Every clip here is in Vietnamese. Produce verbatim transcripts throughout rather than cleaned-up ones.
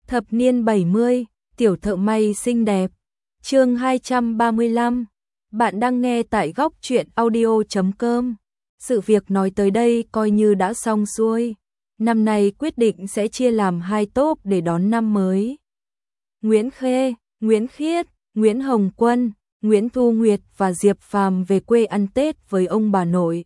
Thập niên bảy mươi, tiểu thợ may xinh đẹp. Chương hai trăm ba mươi lăm. Bạn đang nghe tại góc truyện audio chấm com. Sự việc nói tới đây coi như đã xong xuôi. Năm nay quyết định sẽ chia làm hai tốp để đón năm mới. Nguyễn Khê, Nguyễn Khiết, Nguyễn Hồng Quân, Nguyễn Thu Nguyệt và Diệp Phàm về quê ăn Tết với ông bà nội.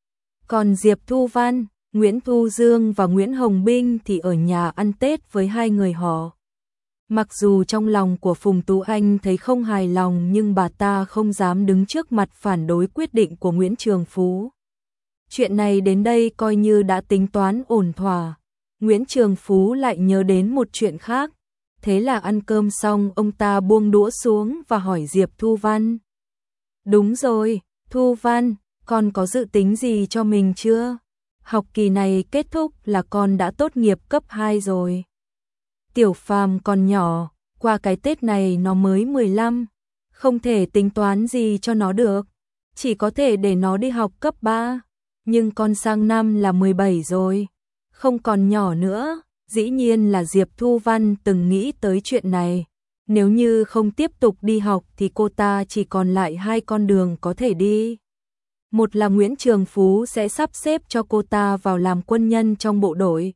Còn Diệp Thu Văn, Nguyễn Thu Dương và Nguyễn Hồng Binh thì ở nhà ăn Tết với hai người họ. Mặc dù trong lòng của Phùng Tú Anh thấy không hài lòng nhưng bà ta không dám đứng trước mặt phản đối quyết định của Nguyễn Trường Phú. Chuyện này đến đây coi như đã tính toán ổn thỏa. Nguyễn Trường Phú lại nhớ đến một chuyện khác. Thế là ăn cơm xong ông ta buông đũa xuống và hỏi Diệp Thu Văn. Đúng rồi, Thu Văn, con có dự tính gì cho mình chưa? Học kỳ này kết thúc là con đã tốt nghiệp cấp hai rồi. Tiểu Phàm còn nhỏ, qua cái Tết này nó mới mười lăm, không thể tính toán gì cho nó được, chỉ có thể để nó đi học cấp ba, nhưng con sang năm là mười bảy rồi, không còn nhỏ nữa. Dĩ nhiên là Diệp Thu Văn từng nghĩ tới chuyện này, nếu như không tiếp tục đi học thì cô ta chỉ còn lại hai con đường có thể đi. Một là Nguyễn Trường Phú sẽ sắp xếp cho cô ta vào làm quân nhân trong bộ đội.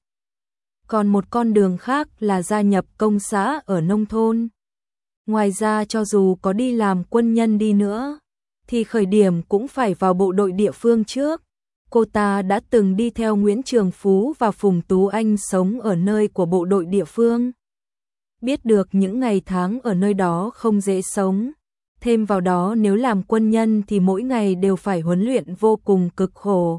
Còn một con đường khác là gia nhập công xã ở nông thôn. Ngoài ra cho dù có đi làm quân nhân đi nữa, thì khởi điểm cũng phải vào bộ đội địa phương trước. Cô ta đã từng đi theo Nguyễn Trường Phú và Phùng Tú Anh sống ở nơi của bộ đội địa phương. Biết được những ngày tháng ở nơi đó không dễ sống. Thêm vào đó nếu làm quân nhân thì mỗi ngày đều phải huấn luyện vô cùng cực khổ.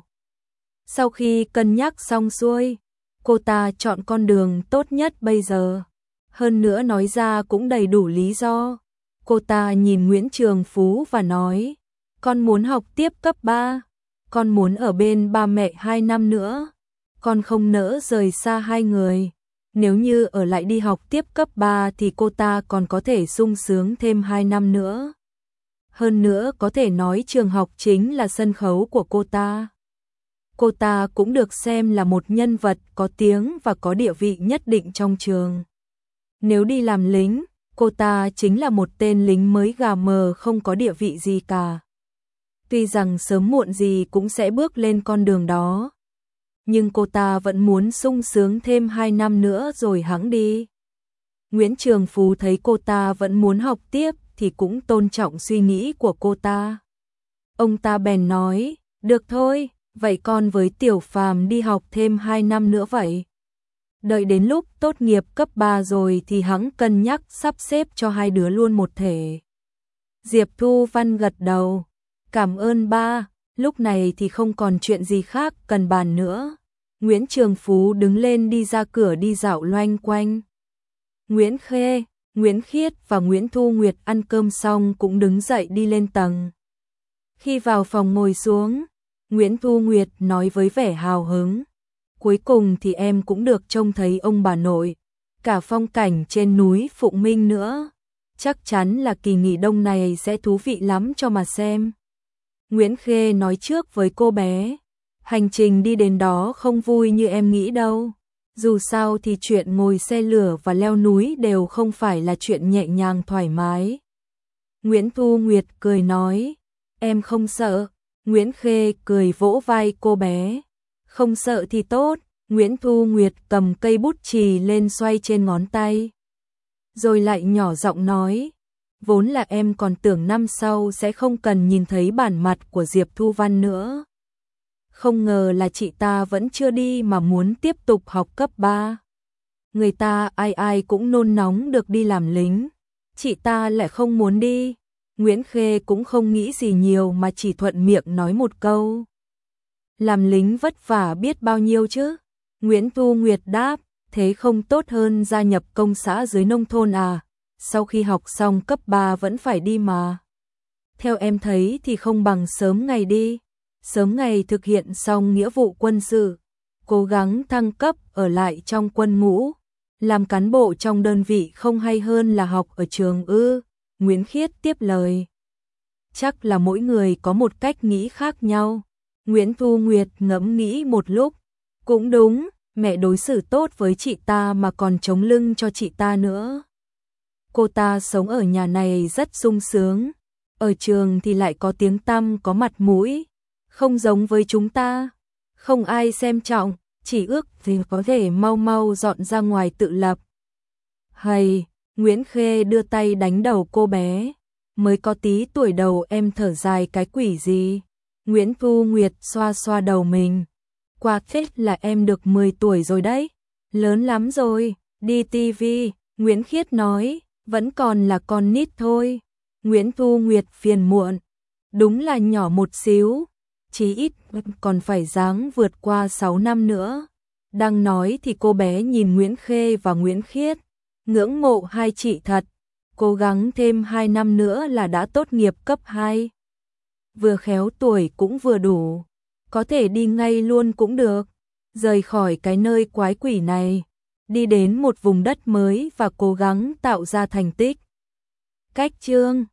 Sau khi cân nhắc xong xuôi, cô ta chọn con đường tốt nhất bây giờ. Hơn nữa nói ra cũng đầy đủ lý do. Cô ta nhìn Nguyễn Trường Phú và nói, con muốn học tiếp cấp ba. Con muốn ở bên ba mẹ hai năm nữa. Con không nỡ rời xa hai người. Nếu như ở lại đi học tiếp cấp ba thì cô ta còn có thể sung sướng thêm hai năm nữa. Hơn nữa có thể nói trường học chính là sân khấu của cô ta. Cô ta cũng được xem là một nhân vật có tiếng và có địa vị nhất định trong trường. Nếu đi làm lính, cô ta chính là một tên lính mới gà mờ không có địa vị gì cả. Tuy rằng sớm muộn gì cũng sẽ bước lên con đường đó, nhưng cô ta vẫn muốn sung sướng thêm hai năm nữa rồi hẵng đi. Nguyễn Trường Phú thấy cô ta vẫn muốn học tiếp thì cũng tôn trọng suy nghĩ của cô ta. Ông ta bèn nói, được thôi, vậy con với Tiểu Phàm đi học thêm hai năm nữa vậy. Đợi đến lúc tốt nghiệp cấp ba rồi thì hẵng cân nhắc sắp xếp cho hai đứa luôn một thể. Diệp Thu Văn gật đầu. Cảm ơn ba, lúc này thì không còn chuyện gì khác cần bàn nữa. Nguyễn Trường Phú đứng lên đi ra cửa đi dạo loanh quanh. Nguyễn Khê, Nguyễn Khiết và Nguyễn Thu Nguyệt ăn cơm xong cũng đứng dậy đi lên tầng. Khi vào phòng ngồi xuống, Nguyễn Thu Nguyệt nói với vẻ hào hứng. Cuối cùng thì em cũng được trông thấy ông bà nội, cả phong cảnh trên núi Phụng Minh nữa. Chắc chắn là kỳ nghỉ đông này sẽ thú vị lắm cho mà xem. Nguyễn Khê nói trước với cô bé, hành trình đi đến đó không vui như em nghĩ đâu. Dù sao thì chuyện ngồi xe lửa và leo núi đều không phải là chuyện nhẹ nhàng thoải mái. Nguyễn Thu Nguyệt cười nói, em không sợ. Nguyễn Khê cười vỗ vai cô bé, không sợ thì tốt. Nguyễn Thu Nguyệt cầm cây bút chì lên xoay trên ngón tay. Rồi lại nhỏ giọng nói, vốn là em còn tưởng năm sau sẽ không cần nhìn thấy bản mặt của Diệp Thu Văn nữa. Không ngờ là chị ta vẫn chưa đi mà muốn tiếp tục học cấp ba. Người ta ai ai cũng nôn nóng được đi làm lính. Chị ta lại không muốn đi. Nguyễn Khê cũng không nghĩ gì nhiều mà chỉ thuận miệng nói một câu. Làm lính vất vả biết bao nhiêu chứ? Nguyễn Thu Nguyệt đáp, thế không tốt hơn gia nhập công xã dưới nông thôn à? Sau khi học xong cấp ba vẫn phải đi mà. Theo em thấy thì không bằng sớm ngày đi. Sớm ngày thực hiện xong nghĩa vụ quân sự, cố gắng thăng cấp ở lại trong quân ngũ, làm cán bộ trong đơn vị không hay hơn là học ở trường ư? Nguyễn Khiết tiếp lời. Chắc là mỗi người có một cách nghĩ khác nhau. Nguyễn Thu Nguyệt ngẫm nghĩ một lúc. Cũng đúng, mẹ đối xử tốt với chị ta mà còn chống lưng cho chị ta nữa. Cô ta sống ở nhà này rất sung sướng, ở trường thì lại có tiếng tăm có mặt mũi, không giống với chúng ta, không ai xem trọng, chỉ ước gì có thể mau mau dọn ra ngoài tự lập. Hay, Nguyễn Khê đưa tay đánh đầu cô bé, mới có tí tuổi đầu em thở dài cái quỷ gì. Nguyễn Thu Nguyệt xoa xoa đầu mình, qua Tết là em được mười tuổi rồi đấy, lớn lắm rồi, đi tivi, Nguyễn Khiết nói, vẫn còn là con nít thôi. Nguyễn Thu Nguyệt phiền muộn, đúng là nhỏ một xíu, chí ít còn phải dáng vượt qua sáu năm nữa. Đang nói thì cô bé nhìn Nguyễn Khê và Nguyễn Khiết, ngưỡng mộ hai chị thật, cố gắng thêm hai năm nữa là đã tốt nghiệp cấp hai. Vừa khéo tuổi cũng vừa đủ, có thể đi ngay luôn cũng được, rời khỏi cái nơi quái quỷ này, đi đến một vùng đất mới và cố gắng tạo ra thành tích. Cách chương